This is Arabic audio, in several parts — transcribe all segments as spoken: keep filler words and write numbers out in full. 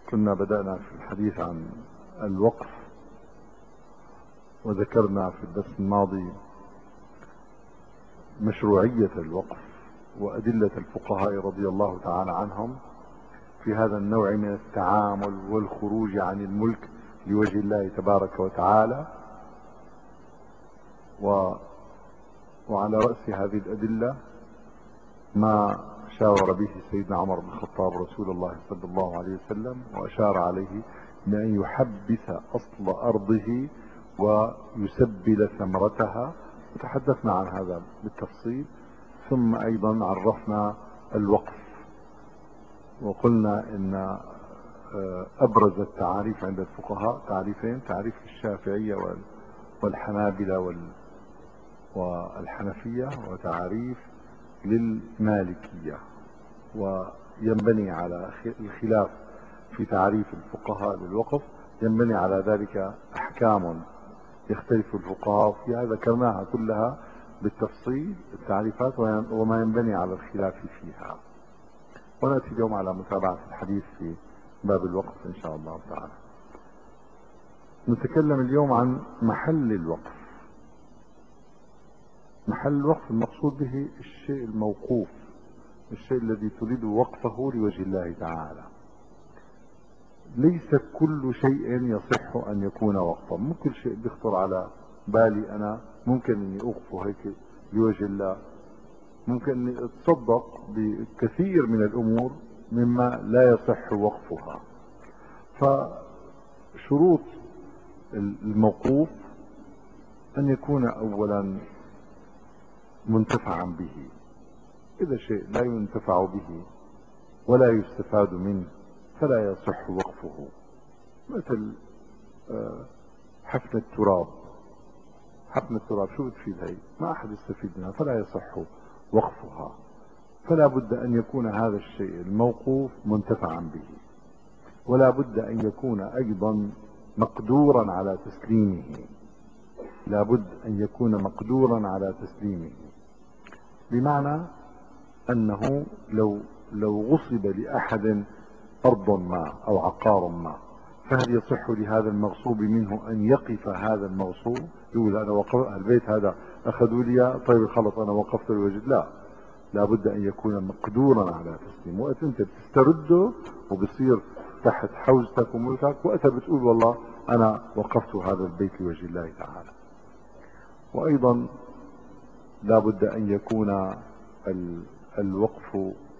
كنا بدأنا في الحديث عن الوقف، وذكرنا في الدرس الماضي مشروعية الوقف وأدلة الفقهاء رضي الله تعالى عنهم في هذا النوع من التعامل والخروج عن الملك لوجه الله تبارك وتعالى. و... وعلى رأس هذه الأدلة ما شاور به سيدنا عمر بن الخطاب رسول الله صلى الله عليه وسلم، وأشار عليه بأن يحبس أصل أرضه ويسبل ثمرتها، وتحدثنا عن هذا بالتفصيل. ثم أيضا عرفنا الوقف، وقلنا إن أبرز التعاريف عند الفقهاء تعريفين: تعريف الشافعية والحنابلة والحنفية، وتعريف للمالكية. وينبني على الخلاف في تعريف الفقهاء للوقف ينبني على ذلك أحكام يختلف الفقهاء فيها، ذكرناها كلها بالتفصيل التعريفات وما ينبني على الخلاف فيها. ونأتي اليوم على متابعة الحديث في باب الوقف إن شاء الله تعالى. نتكلم اليوم عن محل الوقف. محل الوقف المقصود به الشيء الموقوف، الشيء الذي تريد وقفه لوجه الله تعالى. ليس كل شيء يصح أن يكون وقفا. مو كل شيء بيخطر على بالي أنا ممكن أني أوقفه هيك لوجه الله. ممكن أني أتصدق بكثير من الأمور مما لا يصح وقفها. فشروط الموقوف أن يكون أولا منتفعا به. إذا شيء لا ينتفع به ولا يستفاد منه فلا يصح وقفه. مثل حفن التراب. حفن التراب شو بتفيد هي؟ ما أحد يستفيد منها، فلا يصح وقفها. فلا بد أن يكون هذا الشيء الموقوف منتفعا به، ولا بد أن يكون أيضا مقدورا على تسليمه. لا بد أن يكون مقدورا على تسليمه، بمعنى أنه لو لو غصب لأحد أرض ما أو عقار ما، فهل يصح لهذا المغصوب منه أن يقف هذا المغصوب يقول أنا وقف البيت هذا أخذوا لي، طيب خلص أنا وقفت الوجد؟ لا، لابد أن يكون مقدورا على تسليم. وقت أنت بتسترده وبصير تحت حوزتك وملكك، وقتها بتقول والله أنا وقفت هذا البيت لوجه الله تعالى. وأيضا لابد أن يكون الوقف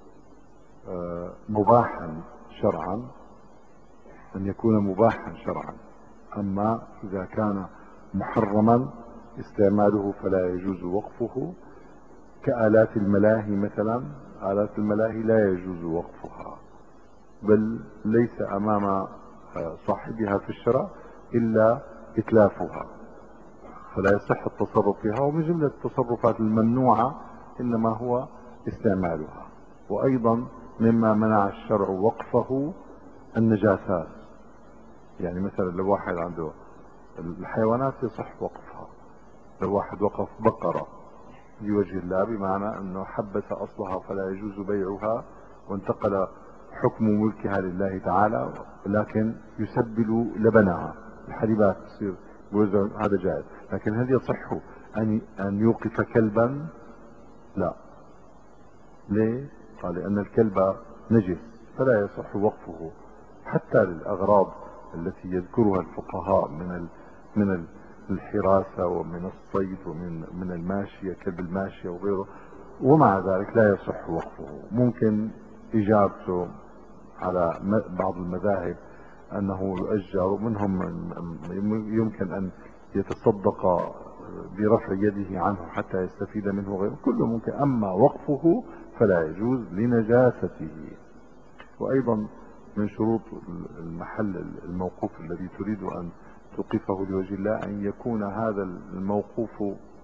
مباحا شرعا، أن يكون مباحا شرعا. أما إذا كان محرما استعماله فلا يجوز وقفه، كآلات الملاهي مثلا. آلات الملاهي لا يجوز وقفها، بل ليس أمام صاحبها في الشرع إلا إتلافها، فلا يصح التصرف فيها. ومن جملة التصرفات الممنوعة إنما هو استعمالها. وأيضا مما منع الشرع وقفه النجاسات. يعني مثلا لو واحد عنده الحيوانات يصح وقفها. لو واحد وقف بقرة لوجه الله بمعنى أنه حبس أصلها فلا يجوز بيعها، وانتقل حكم ملكها لله تعالى، لكن يسبل لبنها، الحليبات تصير هذا جائز. لكن هل يصح أن أن يوقف كلبا؟ لا. ليه؟ قال لأن الكلب نجس فلا يصح وقفه، حتى للأغراض التي يذكرها الفقهاء من ال من ال الحراسة ومن الصيد ومن من الماشية، كلب الماشية وغيره. ومع ذلك لا يصح وقفه. ممكن إجابته على بعض المذاهب أنه يؤجر، ومنهم يمكن أن يتصدق برفع يده عنه حتى يستفيد منه غيره، كله ممكن. أما وقفه فلا يجوز لنجاسته. وأيضا من شروط المحل الموقوف الذي تريد أن توقفه لوجه الله أن يكون هذا الموقوف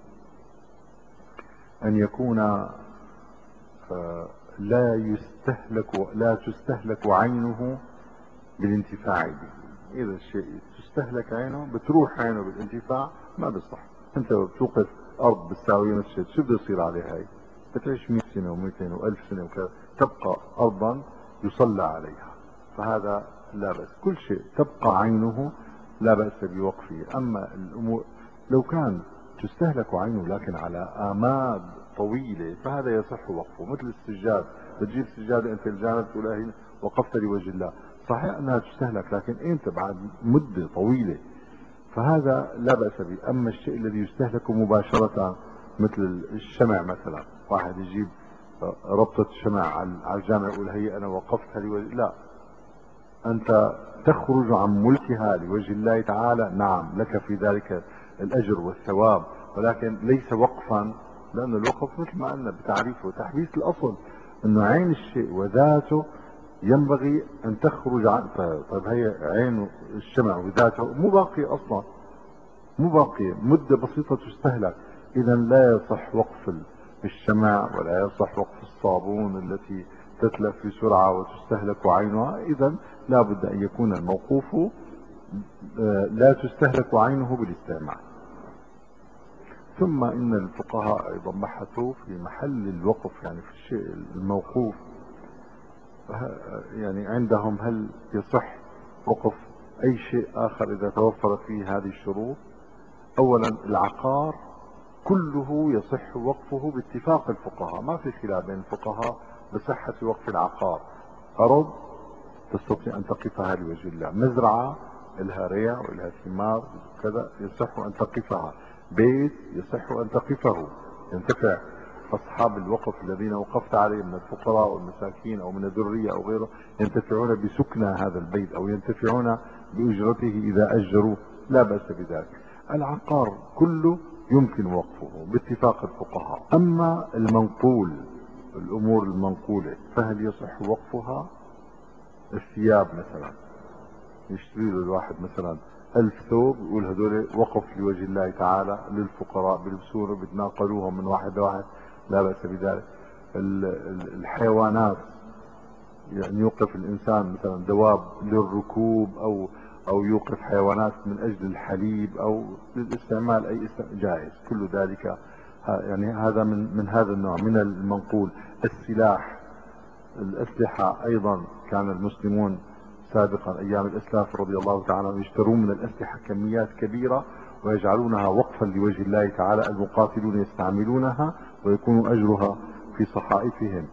أن يكون لا يستهلك لا تستهلك عينه بالانتفاع به. إذا الشيء تستهلك عينه، بتروح عينه بالانتفاع، ما بيصح. أنت بتوقف أرض بتساوي مسجد، شو بده يصير عليها هاي؟ بتعيش مئة سنة ومئتين وألف سنة وكذا، تبقى أرضا يصلى عليها. فهذا لا بأس. كل شيء تبقى عينه لا بأس بوقفه. أما الأمور لو كان تستهلك عينه لكن على آماد طويلة فهذا يصح وقفه، مثل السجاد. بتجيب سجادة أنت الجانب تقول هي وقفت لوجه الله، صحيح أنها تستهلك لكن أنت بعد مدة طويلة فهذا لا بأس به. أما الشيء الذي يستهلك مباشرة مثل الشمع مثلا، واحد يجيب ربطة شمع على الجامع يقول هي أنا وقفتها لوجه، لا، أنت تخرج عن ملكها لوجه الله تعالى، نعم لك في ذلك الأجر والثواب، ولكن ليس وقفا، لأن الوقف مثل ما قلنا بتعريفه تحبيس الأصل، أنه عين الشيء وذاته ينبغي أن تخرج عن. طيب هي عين الشمع وذاته مو باقية أصلا، مو باقية، مدة بسيطة تستهلك، إذا لا يصح وقف الشمع ولا يصح وقف الصابون التي تتلف بسرعة وتستهلك عينها. إذا لا بد أن يكون الموقوف لا تستهلك عينه بالاستعمال. ثم إن الفقهاء أيضا بحثوا في محل الوقف، يعني في الشيء الموقوف، يعني عندهم هل يصح وقف أي شيء آخر إذا توفرت فيه هذه الشروط. أولا العقار كله يصح وقفه باتفاق الفقهاء، ما في خلاف بين الفقهاء بصحة وقف العقار. أرض تستطيع أن تقفها لوجه الله، مزرعة لها ريع ولها ثمار كذا يصح أن تقفها، بيت يصح أن تقفه، ينتفع أصحاب الوقف الذين وقفت عليهم من الفقراء والمساكين أو من الذرية أو غيره ينتفعون بسكنى هذا البيت أو ينتفعون بأجرته إذا أجروه، لا بأس بذلك. العقار كله يمكن وقفه باتفاق الفقهاء. أما المنقول، الأمور المنقولة فهل يصح وقفها؟ الثياب مثلا، يشتري له الواحد مثلا ألف ثوب يقول هذول وقف لوجه الله تعالى للفقراء بيلبسونه بيتناقلوهم من واحد لواحد، لا بأس بذلك. الحيوانات يعني يوقف الإنسان مثلا دواب للركوب أو أو يوقف حيوانات من أجل الحليب أو للاستعمال، أي جائز، كل ذلك يعني هذا من من هذا النوع من المنقول. السلاح، الأسلحة أيضا كان المسلمون سابقا أيام الأسلاف رضي الله تعالى عنهم يشترون من الأسلحة كميات كبيرة ويجعلونها وقفا لوجه الله تعالى، المقاتلون يستعملونها ويكون أجرها في صحائفهم.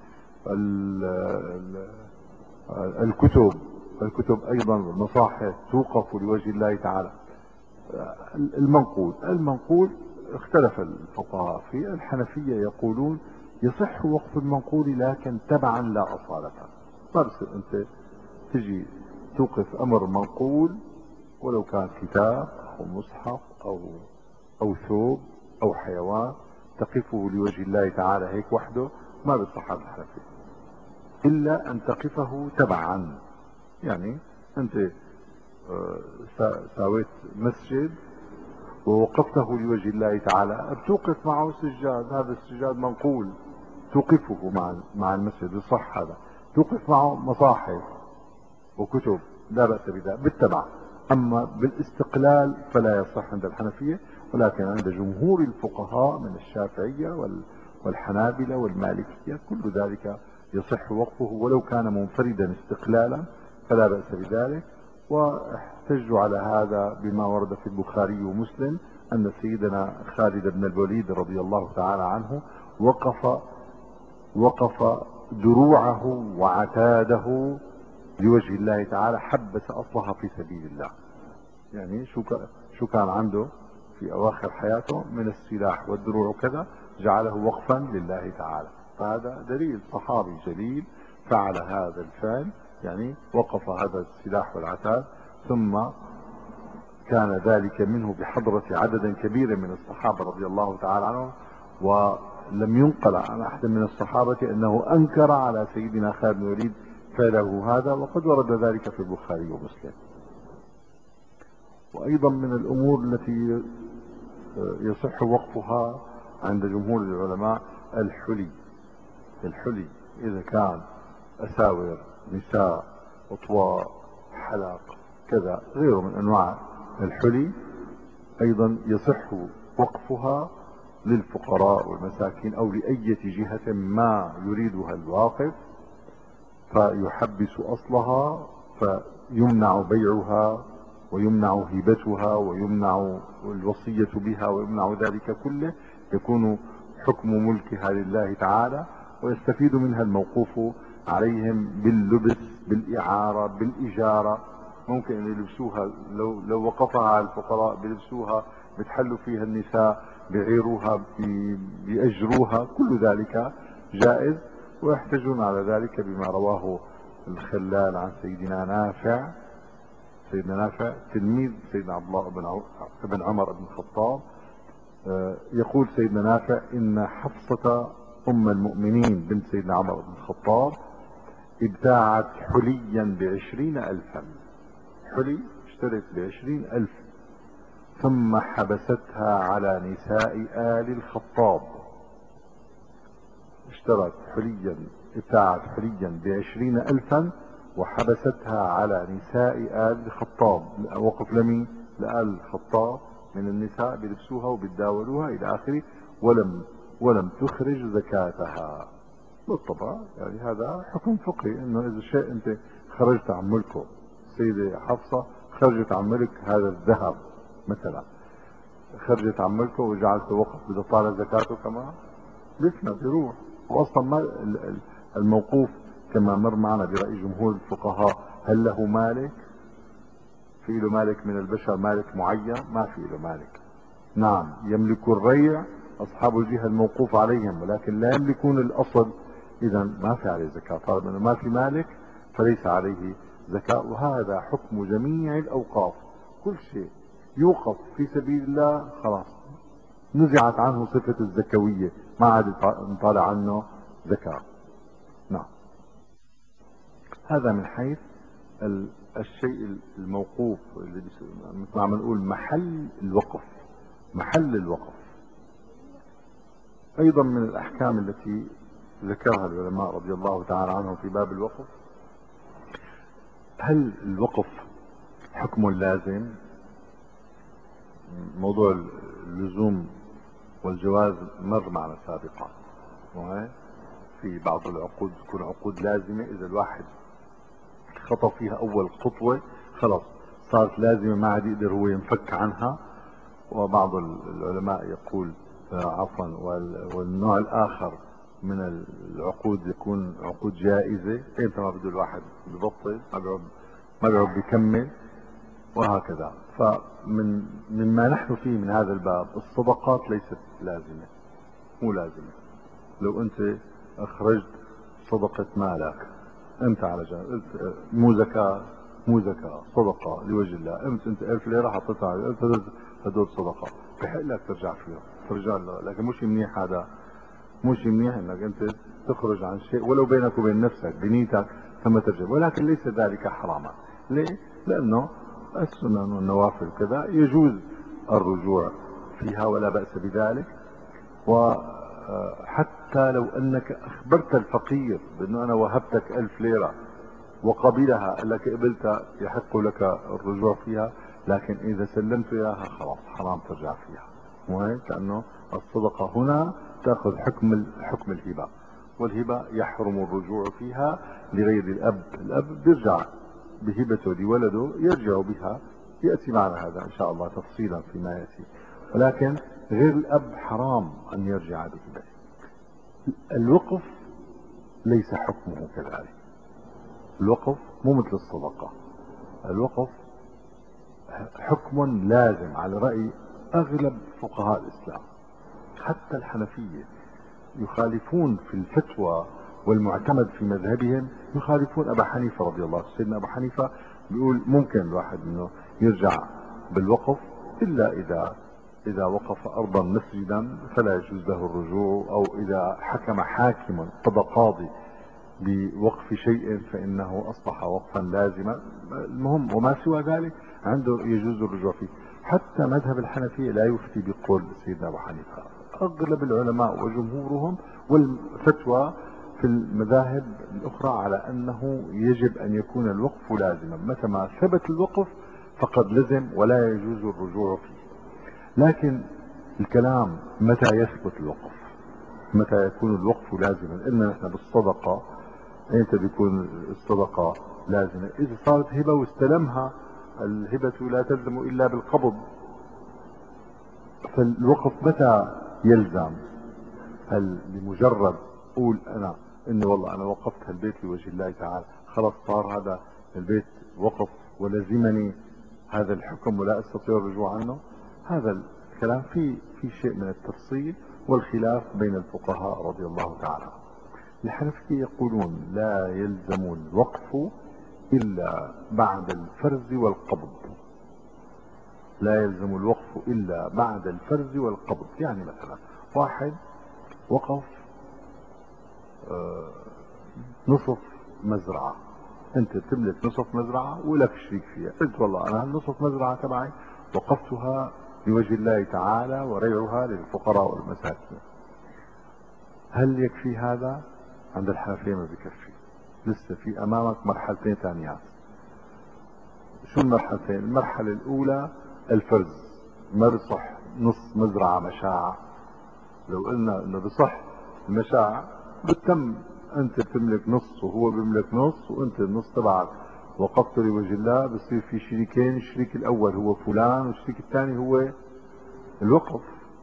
الكتب الكتب أيضا المصاحف توقف لوجه الله تعالى. المنقول المنقول اختلف الفقهاء في. الحنفية يقولون يصح وقف المنقول لكن تبعا لا أصالة، ما بصير أنت تجي توقف أمر منقول ولو كان كتاب أو مصحف أو أو ثوب أو حيوان تقفه لوجه الله تعالى هيك وحده، ما بصح الحنفية، إلا أن تقفه تبعا. يعني أنت ساويت مسجد ووقفته لوجه الله تعالى، بتوقف معه سجاد، هذا السجاد منقول توقفه مع مع المسجد، يصح هذا. توقف معه مصاحف وكتب، لا بأس بذلك بالتبع. أما بالاستقلال فلا يصح عند الحنفية، ولكن عند جمهور الفقهاء من الشافعية والحنابلة والمالكية كل ذلك يصح وقفه ولو كان منفردا استقلالا، فلا بأس بذلك. واحتجوا على هذا بما ورد في البخاري ومسلم أن سيدنا خالد بن الوليد رضي الله تعالى عنه وقف وقف دروعه وعتاده لوجه الله تعالى، حبس أصلها في سبيل الله. يعني شو شو كان عنده في أواخر حياته من السلاح والدروع وكذا جعله وقفا لله تعالى. فهذا دليل صحابي جليل فعل هذا الفعل، يعني وقف هذا السلاح والعتاد، ثم كان ذلك منه بحضرة عدد كبير من الصحابة رضي الله تعالى عنهم، ولم ينقل عن أحد من الصحابة أنه أنكر على سيدنا خالد بن الوليد فعله هذا، وقد ورد ذلك في البخاري ومسلم. وأيضا من الأمور التي يصح وقفها عند جمهور العلماء الحلي. الحلي إذا كان أساور نساء أطواء حلق كذا غيره من أنواع الحلي أيضا يصح وقفها للفقراء والمساكين أو لأي جهة ما يريدها الواقف، فيحبس أصلها فيمنع بيعها ويمنع هبتها ويمنع الوصية بها ويمنع ذلك كله، يكون حكم ملكها لله تعالى، ويستفيد منها الموقوف عليهم باللبس، بالإعارة، بالإجارة. ممكن أن يلبسوها، لو, لو وقفها على الفقراء بيلبسوها، بتحلوا فيها النساء، بيعيروها، بيأجروها، كل ذلك جائز. ويحتجون على ذلك بما رواه الخلال عن سيدنا نافع، سيدنا نافع تلميذ سيدنا عبد الله بن بن عمر بن الخطاب، يقول سيدنا نافع إن حفصة أم المؤمنين بنت سيدنا عمر بن الخطاب ابتاعت حليا بعشرين ألفا، حلي اشترت بعشرين ألف، ثم حبستها على نساء آل الخطاب. اشترت حليا، ابتاعت حليا بعشرين ألفا وحبستها على نساء آل الخطاب. وقف لمين؟ لآل الخطاب من النساء بيلبسوها وبيتداولوها إلى آخره، ولم ولم تخرج زكاتها. بالطبع يعني هذا حكم فقهي، انه اذا شيء انت خرجت عن ملكه، السيدة حفصة خرجت عن ملك هذا الذهب مثلا، خرجت عن ملكه وجعلته وقف، بدها طالع زكاته كمان بيفنى بيروح. واصلا ما الموقوف كما مر معنا برأي جمهور الفقهاء، هل له مالك؟ في له مالك من البشر، مالك معين؟ ما في له مالك. نعم يملك الريع اصحاب الجهة الموقوف عليهم، ولكن لا يملكون الاصل، اذا ما في عليه زكاة. طالما انه ما في مالك فليس عليه زكاة. وهذا حكم جميع الاوقاف، كل شيء يوقف في سبيل الله خلاص نزعت عنه صفة الزكوية، ما عاد نطالع عنه زكاة. نعم، هذا من حيث الشيء الموقوف اللي مثل ما نقول محل الوقف، محل الوقف. ايضا من الاحكام التي ذكرها العلماء رضي الله تعالى عنهم في باب الوقف، هل الوقف حكم لازم؟ موضوع اللزوم والجواز مر معنا سابقا، في بعض العقود تكون عقود لازمة، اذا الواحد خطى فيها اول خطوة خلاص صارت لازمة، ما عاد يقدر هو ينفك عنها. وبعض العلماء يقول عفوا، والنوع الاخر من العقود يكون عقود جائزة، انت ما بده الواحد يبطل، ما بيعود ما بيعود بيكمل، وهكذا. فمن مما نحن فيه من هذا الباب، الصدقات ليست لازمة، مو لازمة. لو انت اخرجت صدقة مالك انت على جنب، قلت مو زكاة، مو زكاة، صدقة لوجه الله، انت انت ألف ليرة حطيتها على انت هدول صدقة، بحق لك ترجع فيها، ترجع له. لكن مش منيح، هذا مش منيح انك انت تخرج عن شيء ولو بينك وبين نفسك بنيتك ثم ترجع. ولكن ليس ذلك حراما. ليه؟ لانه السنن والنوافل كذا يجوز الرجوع فيها ولا بأس بذلك. وحتى لو انك اخبرت الفقير بانه انا وهبتك ألف ليرة وقبلها، قال لك قبلتها، يحق لك الرجوع فيها، لكن اذا سلمت اياها خلاص حرام ترجع فيها. وهيك لانه الصدقة هنا تاخذ حكم حكم الهبة، والهبة يحرم الرجوع فيها لغير الاب. الاب بيرجع بهبته لولده، يرجع بها، يأتي معنا هذا ان شاء الله تفصيلا فيما يأتي. ولكن غير الاب حرام ان يرجع بهبته. الوقف ليس حكمه كذلك. الوقف مو مثل الصدقة، الوقف حكم لازم على رأي اغلب فقهاء الاسلام. حتى الحنفية يخالفون في الفتوى والمعتمد في مذهبهم، يخالفون ابا حنيفة رضي الله عنه. سيدنا ابو حنيفة بيقول ممكن الواحد انه يرجع بالوقف، الا اذا اذا وقف ارضا مسجدا فلا يجوز له الرجوع، او اذا حكم حاكم قضى قاضي بوقف شيء فانه اصبح وقفا لازما. المهم وما سوى ذلك عنده يجوز الرجوع فيه. حتى مذهب الحنفية لا يفتي بقول سيدنا ابو حنيفة. اغلب العلماء وجمهورهم والفتوى في المذاهب الاخرى على انه يجب ان يكون الوقف لازما، متى ما ثبت الوقف فقد لزم ولا يجوز الرجوع فيه. لكن الكلام متى يثبت الوقف، متى يكون الوقف لازما. قلنا نحن بالصدقة امتى بيكون الصدقة لازمة؟ اذا صارت هبة واستلمها، الهبة لا تلزم الا بالقبض. فالوقف متى يلزم؟ هل بمجرد قول انا انه والله انا وقفت هالبيت لوجه الله تعالى، خلص صار هذا البيت وقف ولزمني هذا الحكم ولا استطيع الرجوع عنه؟ هذا الكلام في في شيء من التفصيل والخلاف بين الفقهاء رضي الله تعالى. الحنفية يقولون لا يلزم الوقف الا بعد الفرز والقبض. لا يلزم الوقف الا بعد الفرز والقبض. يعني مثلا واحد وقف نصف مزرعة، انت تملك نصف مزرعة ولك شريك فيها، قلت والله انا النصف مزرعة تبعي وقفتها لوجه الله تعالى وريعها للفقراء والمساكين. هل يكفي هذا؟ عند الحنفية ما بكفي، لسه في امامك مرحلتين ثانيات. شو المرحلتين؟ المرحلة الاولى الفرز، ما بصح نص مزرعة مشاعة. لو قلنا انه بصح المشاعة بتم انت بتملك نص وهو بيملك نص وانت النص تبعك وقفت لوجه الله، بصير في شريكين، الشريك الاول هو فلان والشريك الثاني هو الوقف.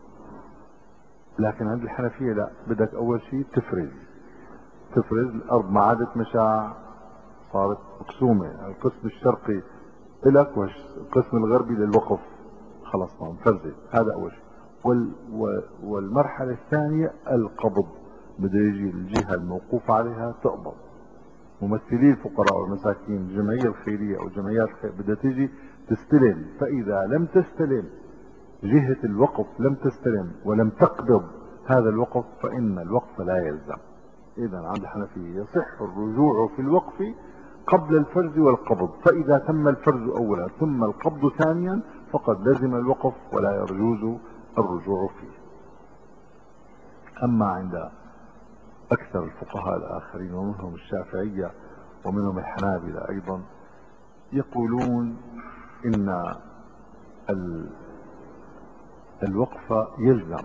لكن عند الحنفية لا، بدك اول شيء تفرز تفرز الارض ما عادت مشاع، صارت مقسومة، القسم الشرقي لك والقسم الغربي للوقف، خلص ما فرزت. هذا اول شيء. وال والمرحلة الثانية القبض، بده يجي الجهة الموقوف عليها تقبض. ممثلي الفقراء والمساكين، الجمعية الخيرية او جمعيات الخير بدها تيجي تستلم، فاذا لم تستلم جهة الوقف لم تستلم ولم تقبض هذا الوقف فان الوقف لا يلزم. اذا عند الحنفية يصح الرجوع في الوقف قبل الفرز والقبض، فاذا تم الفرز اولا ثم القبض ثانيا فقد لزم الوقف ولا يجوز الرجوع فيه. اما عند اكثر الفقهاء الاخرين ومنهم الشافعية ومنهم الحنابلة ايضا يقولون ان الوقف يلزم،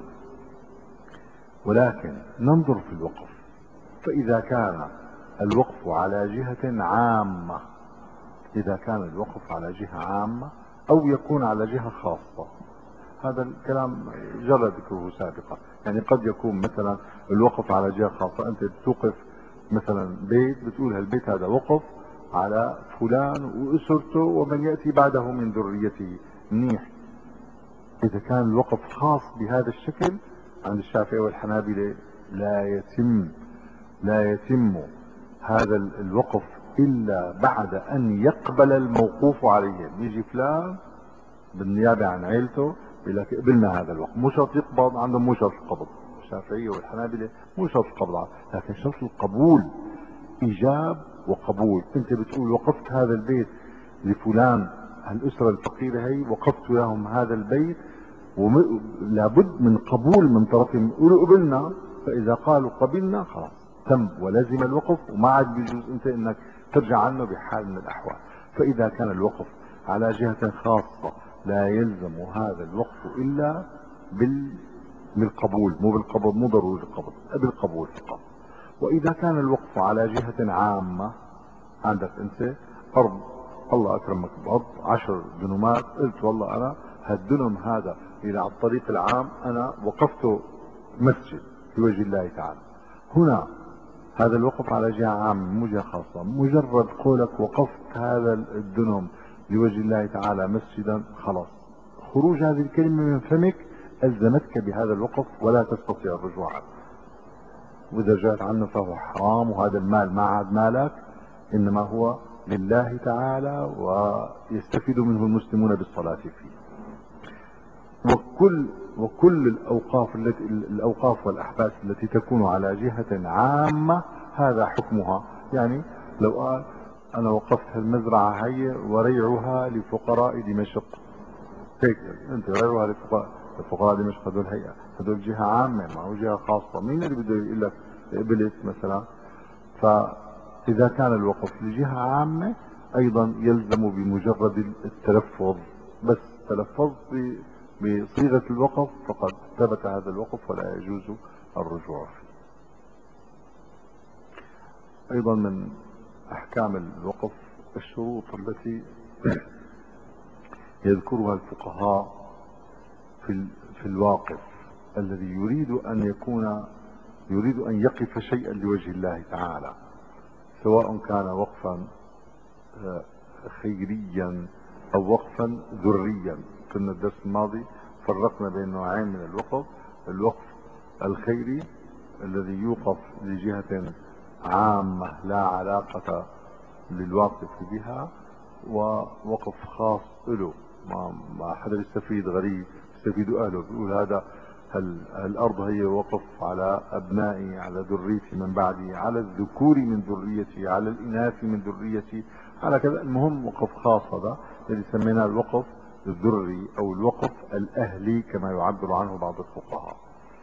ولكن ننظر في الوقف، فاذا كان الوقف على جهة عامة، اذا كان الوقف على جهة عامة او يكون على جهة خاصة، هذا الكلام جرى ذكره سابقا. يعني قد يكون مثلا الوقف على جهة خاصة، انت بتوقف مثلا بيت بتقول هالبيت هذا وقف على فلان واسرته ومن يأتي بعده من ذريته، منيح. اذا كان الوقف خاص بهذا الشكل عند الشافعي والحنابلة لا يتم لا يتم هذا الوقف الا بعد ان يقبل الموقوف عليه. بيجي فلان بالنيابة عن عيلته يقول لك قبلنا هذا الوقف، مو شرط يقبض، عندهم مو شرط القبض الشافعية والحنابلة، مو شرط القبض، لكن شرط القبول، ايجاب وقبول. انت بتقول وقفت هذا البيت لفلان، الاسرة الفقيرة هي وقفت لهم هذا البيت، ولابد من قبول من طرفهم، يقولوا قبلنا، فاذا قالوا قبلنا خلاص تم ولزم الوقف وما عاد بيجوز انت انك ترجع عنه بحال من الاحوال. فاذا كان الوقف على جهة خاصة لا يلزم هذا الوقف الا بال بالقبول، مو بالقبض، مو ضروري القبض، بالقبول فقط. واذا كان الوقف على جهة عامة، عندك انت ارض الله اكرمك بارض عشر دنومات، قلت والله انا هالدنم هذا الى على الطريق العام انا وقفته مسجد لوجه الله تعالى، هنا هذا الوقف على جهة عامة مو جهة خاصة. مجرد قولك وقفت هذا الدنم لوجه الله تعالى مسجدا، خلاص خروج هذه الكلمة من فمك ألزمتك بهذا الوقف ولا تستطيع الرجوع عنه، وإذا رجعت عنه فهو حرام، وهذا المال ما عاد مالك، إنما هو لله تعالى ويستفيد منه المسلمون بالصلاة فيه. وكل وكل الأوقاف التي الأوقاف والأحباس التي تكون على جهة عامة هذا حكمها. يعني لو قال أنا وقفت المزرعة هي وريعها لفقراء دمشق، هيك أنت ريعها لفقراء لفقراء دمشق، هذول هيئة، هذول جهة عامة ما هو جهة خاصة، مين اللي بده يقول لك قبلت مثلا؟ فإذا كان الوقف لجهة عامة أيضا يلزم بمجرد التلفظ، بس تلفظت بصيغة الوقف فقد ثبت هذا الوقف ولا يجوز الرجوع فيه. أيضا من أحكام الوقف الشروط التي يذكرها الفقهاء في في الواقف الذي يريد أن يكون يريد أن يقف شيئا لوجه الله تعالى، سواء كان وقفا خيريا أو وقفا ذريا. كنا الدرس الماضي فرقنا بين نوعين من الوقف: الوقف الخيري الذي يوقف لجهة عامة لا علاقة للواقف بها، ووقف خاص له، ما, ما حدا يستفيد، غريب يستفيد أهله، بيقول هذا الأرض هي وقف على أبنائي، على ذريتي من بعدي، على الذكور من ذريتي، على الإناث من ذريتي، على كذا. المهم وقف خاص، هذا الذي سميناه الوقف الذري أو الوقف الأهلي كما يعبر عنه بعض الفقهاء.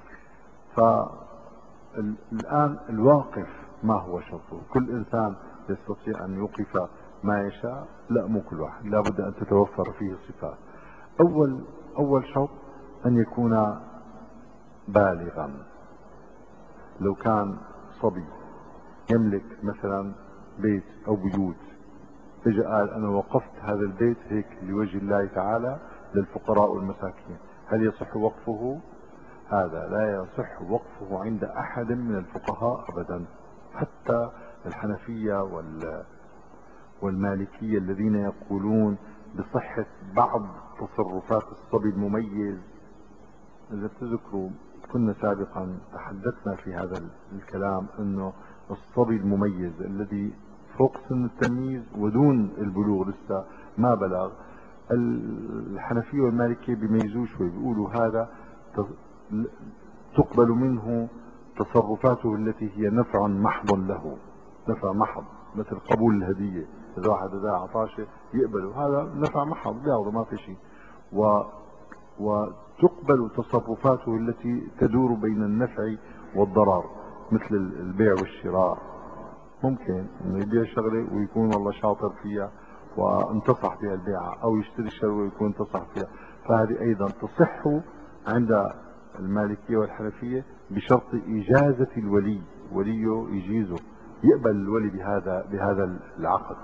فالآن الواقف ما هو شرطه؟ كل إنسان يستطيع أن يوقف ما يشاء؟ لا، مو كل واحد، لا بد أن تتوفر فيه صفات. أول أول شرط أن يكون بالغا. لو كان صبي يملك مثلا بيت أو بيوت، اجى قال أنا وقفت هذا البيت هيك لوجه الله تعالى للفقراء والمساكين، هل يصح وقفه؟ هذا لا يصح وقفه عند أحد من الفقهاء أبدا، حتى الحنفية وال والمالكية الذين يقولون بصحة بعض تصرفات الصبي المميز. إذا تذكروا كنا سابقا تحدثنا في هذا الكلام أنه الصبي المميز الذي فوق سن التمييز ودون البلوغ لسه ما بلغ، الحنفية والمالكية بيميزوه شوي، بيقولوا هذا تقبل منه تصرفاته التي هي نفع محض له، نفع محض، مثل قبول الهدية، إذا واحد إذا عطاشه يقبله، هذا نفع محض بياخذه ما في شيء. و وتقبل تصرفاته التي تدور بين النفع والضرر، مثل البيع والشراء. ممكن انه يبيع شغله ويكون والله شاطر فيها وانتصح فيها البيعة، او يشتري شغله ويكون انتصح فيها، فهذه ايضا تصح عند المالكية والحنفية بشرط اجازة الولي، وليه يجيزه، يقبل الولي بهذا بهذا العقد.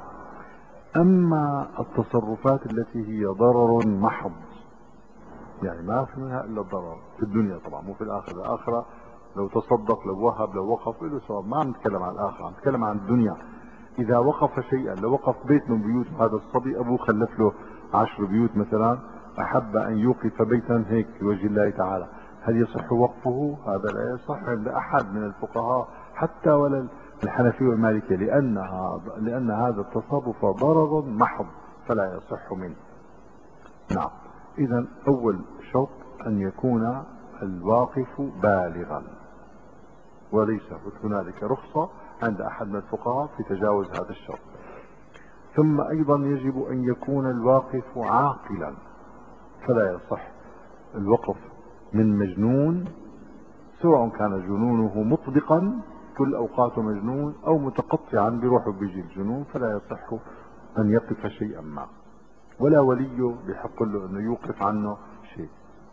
اما التصرفات التي هي ضرر محض، يعني ما في منها الا الضرر في الدنيا طبعا، مو في الاخره. الاخره لو تصدق لو وهب لو وقف له ثواب، ما عم نتكلم عن الاخره، عم نتكلم عن الدنيا. اذا وقف شيئا، لو وقف بيت من بيوت هذا الصبي، ابوه خلف له عشر بيوت مثلا، احب ان يوقف بيتا هيك لوجه الله تعالى، هل يصح وقفه؟ هذا لا يصح عند احد من الفقهاء حتى ولا الحنفي والمالكي، لانها لان هذا التصرف ضرر محض فلا يصح منه. نعم. اذا اول شرط ان يكون الواقف بالغا، وليس هنالك رخصة عند احد من الفقهاء في تجاوز هذا الشرط. ثم ايضا يجب ان يكون الواقف عاقلا، فلا يصح الوقف من مجنون، سواء كان جنونه مطبقا كل اوقاته مجنون او متقطعا بروح وبيجي الجنون، فلا يصح ان يقف شيئا ما، ولا وليه بحق له انه يوقف عنه شيء.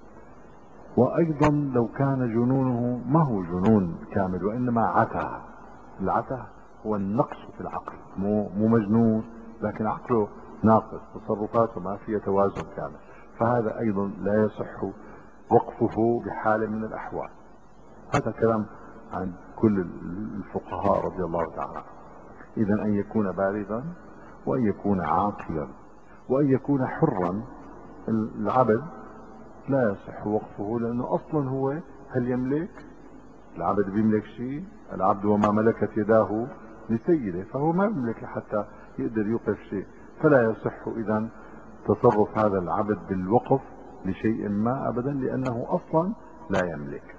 وايضا لو كان جنونه ما هو جنون كامل وانما عته، العته هو النقص في العقل، مو مو مجنون لكن عقله ناقص، تصرفاته ما فيها توازن كامل، فهذا ايضا لا يصح وقفه بحال من الاحوال. هذا كلام عن كل الفقهاء رضي الله تعالى. اذا ان يكون بالغا، وان يكون عاقلا، وان يكون حرا. العبد لا يصح وقفه لانه اصلا هو هل يملك؟ العبد بيملك شيء؟ العبد وما ملكت يداه لسيده، فهو ما يملك لحتى يقدر يوقف شيء، فلا يصح اذا تصرف هذا العبد بالوقف لشيء ما ابدا، لانه اصلا لا يملك.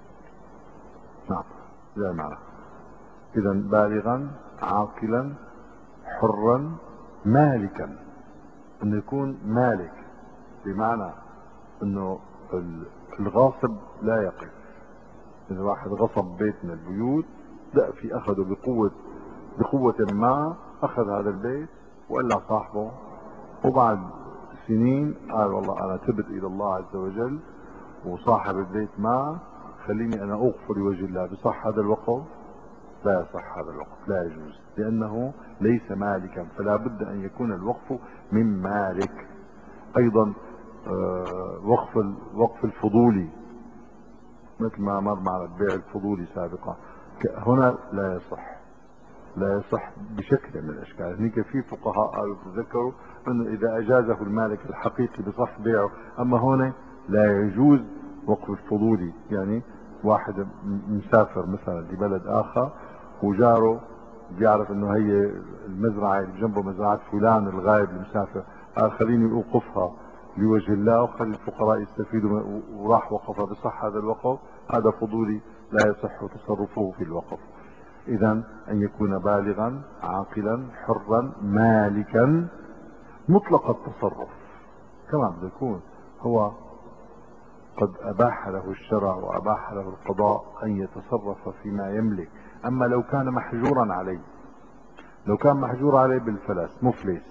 نعم، لا معنى. اذا بالغا، عاقلا، حرا، مالكا، انه يكون مالك بمعنى انه الغاصب لا يقف. اذا واحد غصب بيت من البيوت، لا، في اخذه بقوة بقوة ما، اخذ هذا البيت وقال صاحبه، وبعد سنين قال والله انا تبت الى الله عز وجل وصاحب البيت ما، خليني انا اوقف لوجه الله، بصح هذا الوقف؟ لا يصح هذا الوقف، لا يجوز، لأنه ليس مالكا، فلا بد أن يكون الوقف من مالك. أيضا آه، وقف الوقف الفضولي مثل ما مر معنا البيع الفضولي سابقا، هنا لا يصح، لا يصح بشكل من الاشكال. هناك في فقهاء قالوا تذكروا انه اذا اجازه المالك الحقيقي بصح بيعه، اما هنا لا يجوز وقف الفضولي. يعني واحد مسافر مثلا لبلد اخر وجاره بيعرف انه هي المزرعه اللي جنبه مزرعه فلان الغايب المسافر، قال خليني اوقفها لوجه الله وخلي الفقراء يستفيدوا، وراح وقفها. بصح هذا الوقف؟ هذا فضولي لا يصح تصرفه في الوقف. اذا ان يكون بالغا عاقلا حرا مالكا مطلق التصرف، كما بده يكون هو قد اباح له الشرع واباح له القضاء ان يتصرف فيما يملك. اما لو كان محجورا عليه، لو كان محجور عليه بالفلاس مفلس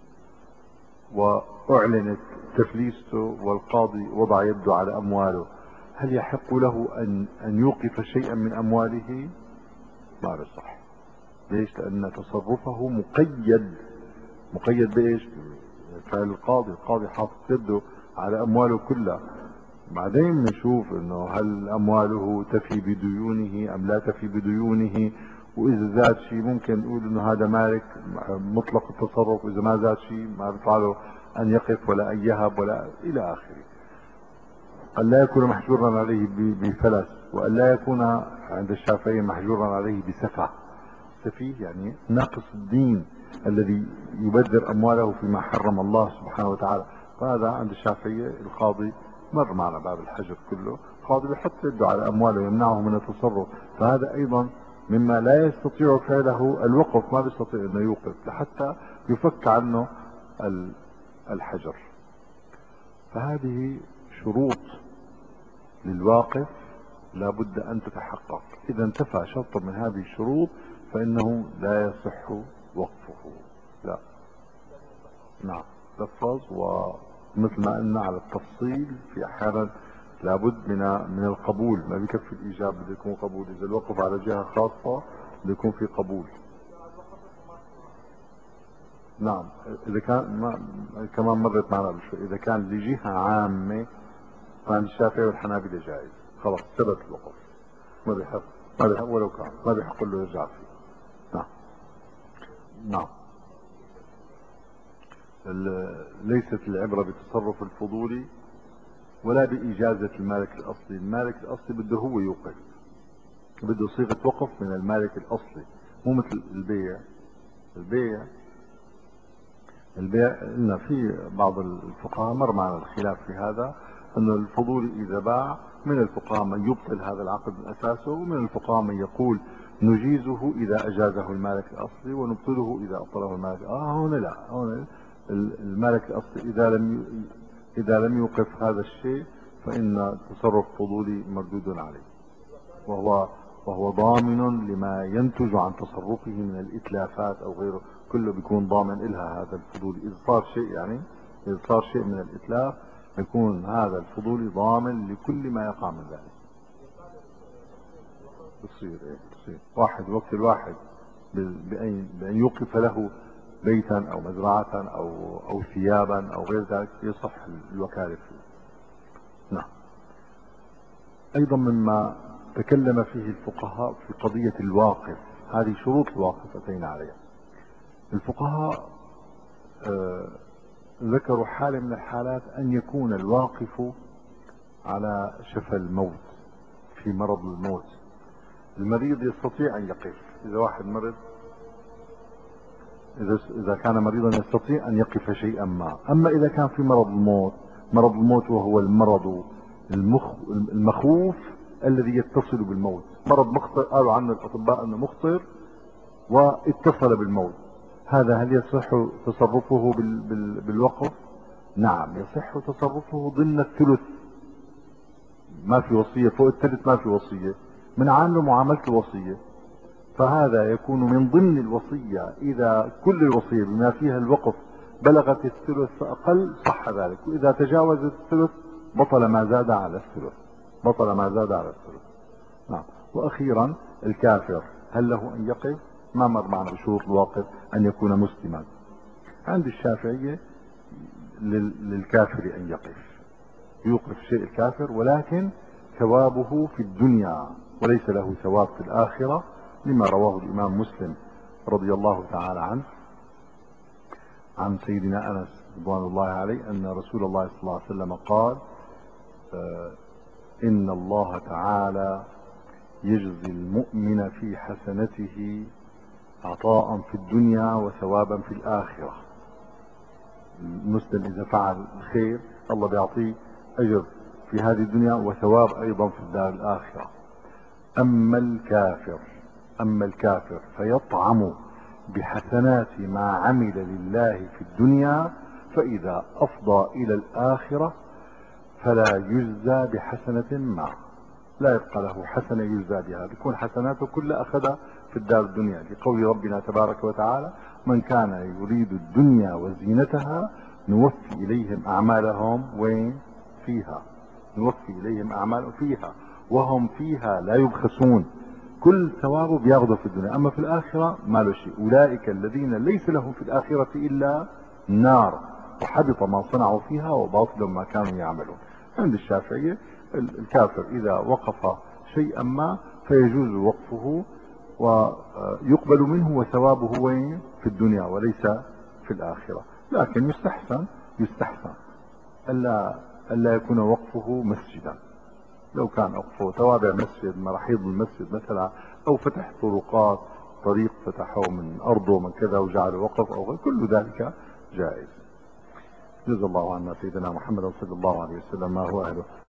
واعلنت تفليسته والقاضي وضع يده على امواله، هل يحق له ان ان يوقف شيئا من امواله؟ ما بصح. ليش؟ لان تصرفه مقيد، مقيد بايش؟ فعل القاضي، القاضي حاطط يده على امواله كلها. بعدين نشوف انه هل امواله تفي بديونه ام لا تفي بديونه، واذا زاد شيء ممكن نقول انه هذا مالك مطلق التصرف، واذا ما زاد شيء ما بيطلع له ان يقف ولا ان يهب ولا الى اخره. أن لا يكون محجورا عليه بفلس، وأن لا يكون عند الشافعية محجورا عليه بسفه. سفيه يعني ناقص الدين الذي يبذر أمواله فيما حرم الله سبحانه وتعالى. فهذا عند الشافعية القاضي مر معنا باب الحجر كله، القاضي بيحط يده على أمواله يمنعه من التصرف. فهذا أيضا مما لا يستطيع فعله الوقف، ما بيستطيع أنه يوقف لحتى يفك عنه الحجر. فهذه شروط للواقف لا بد أن تتحقق. إذا انتفى شرط من هذه الشروط فإنه لا يصح وقفه. لا، نعم، لفظ ومثل ما قلنا على التفصيل. في أحيانا لابد من من القبول، ما بيكفي الإيجاب، بده يكون قبول. إذا الوقف على جهة خاصة بده يكون في قبول. نعم، إذا كان ما كمان مرت معنا بشوي، إذا كان لجهة عامة عند الشافعي والحنابلة جائز، خلاص ثبت الوقف، ما بيحق، ما بيحق ولو كان ما بيحق له يرجع فيه. نعم نعم. ليست العبرة بتصرف الفضولي ولا بإجازة المالك الأصلي. المالك الأصلي بده هو يوقف، بده صيغة وقف من المالك الأصلي، مو مثل البيع. البيع البيع قلنا في بعض الفقهاء مر معنا الخلاف في هذا، أن الفضول إذا باع من الفقهاء من يبطل هذا العقد من أساسه، ومن الفقهاء من يقول نجيزه إذا أجازه المالك الأصلي ونبطله إذا أبطله المالك. آه هنا لا، هنا المالك الأصلي إذا لم إذا لم يوقف هذا الشيء فإن تصرف فضولي مردود عليه، وهو وهو ضامن لما ينتج عن تصرفه من الإتلافات أو غيره، كله بيكون ضامن إلها هذا الفضولي. إذا صار شيء يعني إذا صار شيء من الإتلاف يكون هذا الفضولي ضامن لكل ما يقع من ذلك. بتصير إيه؟ بتصير واحد وقت الواحد بأن بأن يوقف له بيتا أو مزرعة أو أو ثيابا أو غير ذلك يصح الوكالة فيه. نعم. أيضا مما تكلم فيه الفقهاء في قضية الواقف، هذه شروط الواقف أتينا عليها. الفقهاء آه ذكروا حالة من الحالات أن يكون الواقف على شفا الموت، في مرض الموت. المريض يستطيع أن يقف، إذا واحد مرض، إذا إذا كان مريضا يستطيع أن يقف شيئا ما. أما إذا كان في مرض الموت، مرض الموت وهو المرض المخ المخوف الذي يتصل بالموت، مرض مخطر قالوا عنه الأطباء أنه مخطر واتصل بالموت، هذا هل يصح تصرفه بال بال بالوقف؟ نعم يصح تصرفه ضمن الثلث، ما في وصية فوق الثلث، ما في وصية، من عامله معاملة الوصية، فهذا يكون من ضمن الوصية. إذا كل الوصية بما فيها الوقف بلغت الثلث فأقل صح ذلك، وإذا تجاوزت الثلث بطل ما زاد على الثلث، بطل ما زاد على الثلث. نعم. وأخيرا الكافر، هل له أن يقف؟ ما مر معنا بشروط الواقف أن يكون مسلما. عند الشافعية للكافر أن يقف، يوقف شيء الكافر، ولكن ثوابه في الدنيا وليس له ثواب في الآخرة، لما رواه الإمام مسلم رضي الله تعالى عنه عن سيدنا أنس رضوان الله عليه أن رسول الله صلى الله عليه وسلم قال: آه إن الله تعالى يجزي المؤمن في حسنته عطاء في الدنيا وثوابا في الآخرة. المسلم إذا فعل الخير الله بيعطيه أجر في هذه الدنيا وثواب أيضا في الدار الآخرة. أما الكافر أما الكافر فيطعم بحسنات ما عمل لله في الدنيا، فإذا أفضى إلى الآخرة فلا يجزى بحسنة ما، لا يبقى له حسنة يجزى بها، بيكون حسناته كلها أخذها في الدار الدنيا، لقول ربنا تبارك وتعالى: من كان يريد الدنيا وزينتها نوفي إليهم أعمالهم وين فيها نوفي إليهم أعمالهم فيها وهم فيها لا يبخسون. كل ثوابه بياخذه في الدنيا، أما في الآخرة ما له شيء. أولئك الذين ليس لهم في الآخرة إلا النار وحبط ما صنعوا فيها وباطل ما كانوا يعملون. عند الشافعية الكافر إذا وقف شيئا ما فيجوز وقفه ويقبل منه وثوابه وين في الدنيا وليس في الآخرة، لكن يستحسن يستحسن ألا ألا يكون وقفه مسجدا. لو كان وقفه توابع مسجد، مراحيض المسجد مثلا، أو فتح طرقات، طريق فتحه من أرضه من كذا وجعله وقف أو غير، كل ذلك جائز. جزا الله عنا سيدنا محمد صلى الله عليه وسلم ما هو أهله.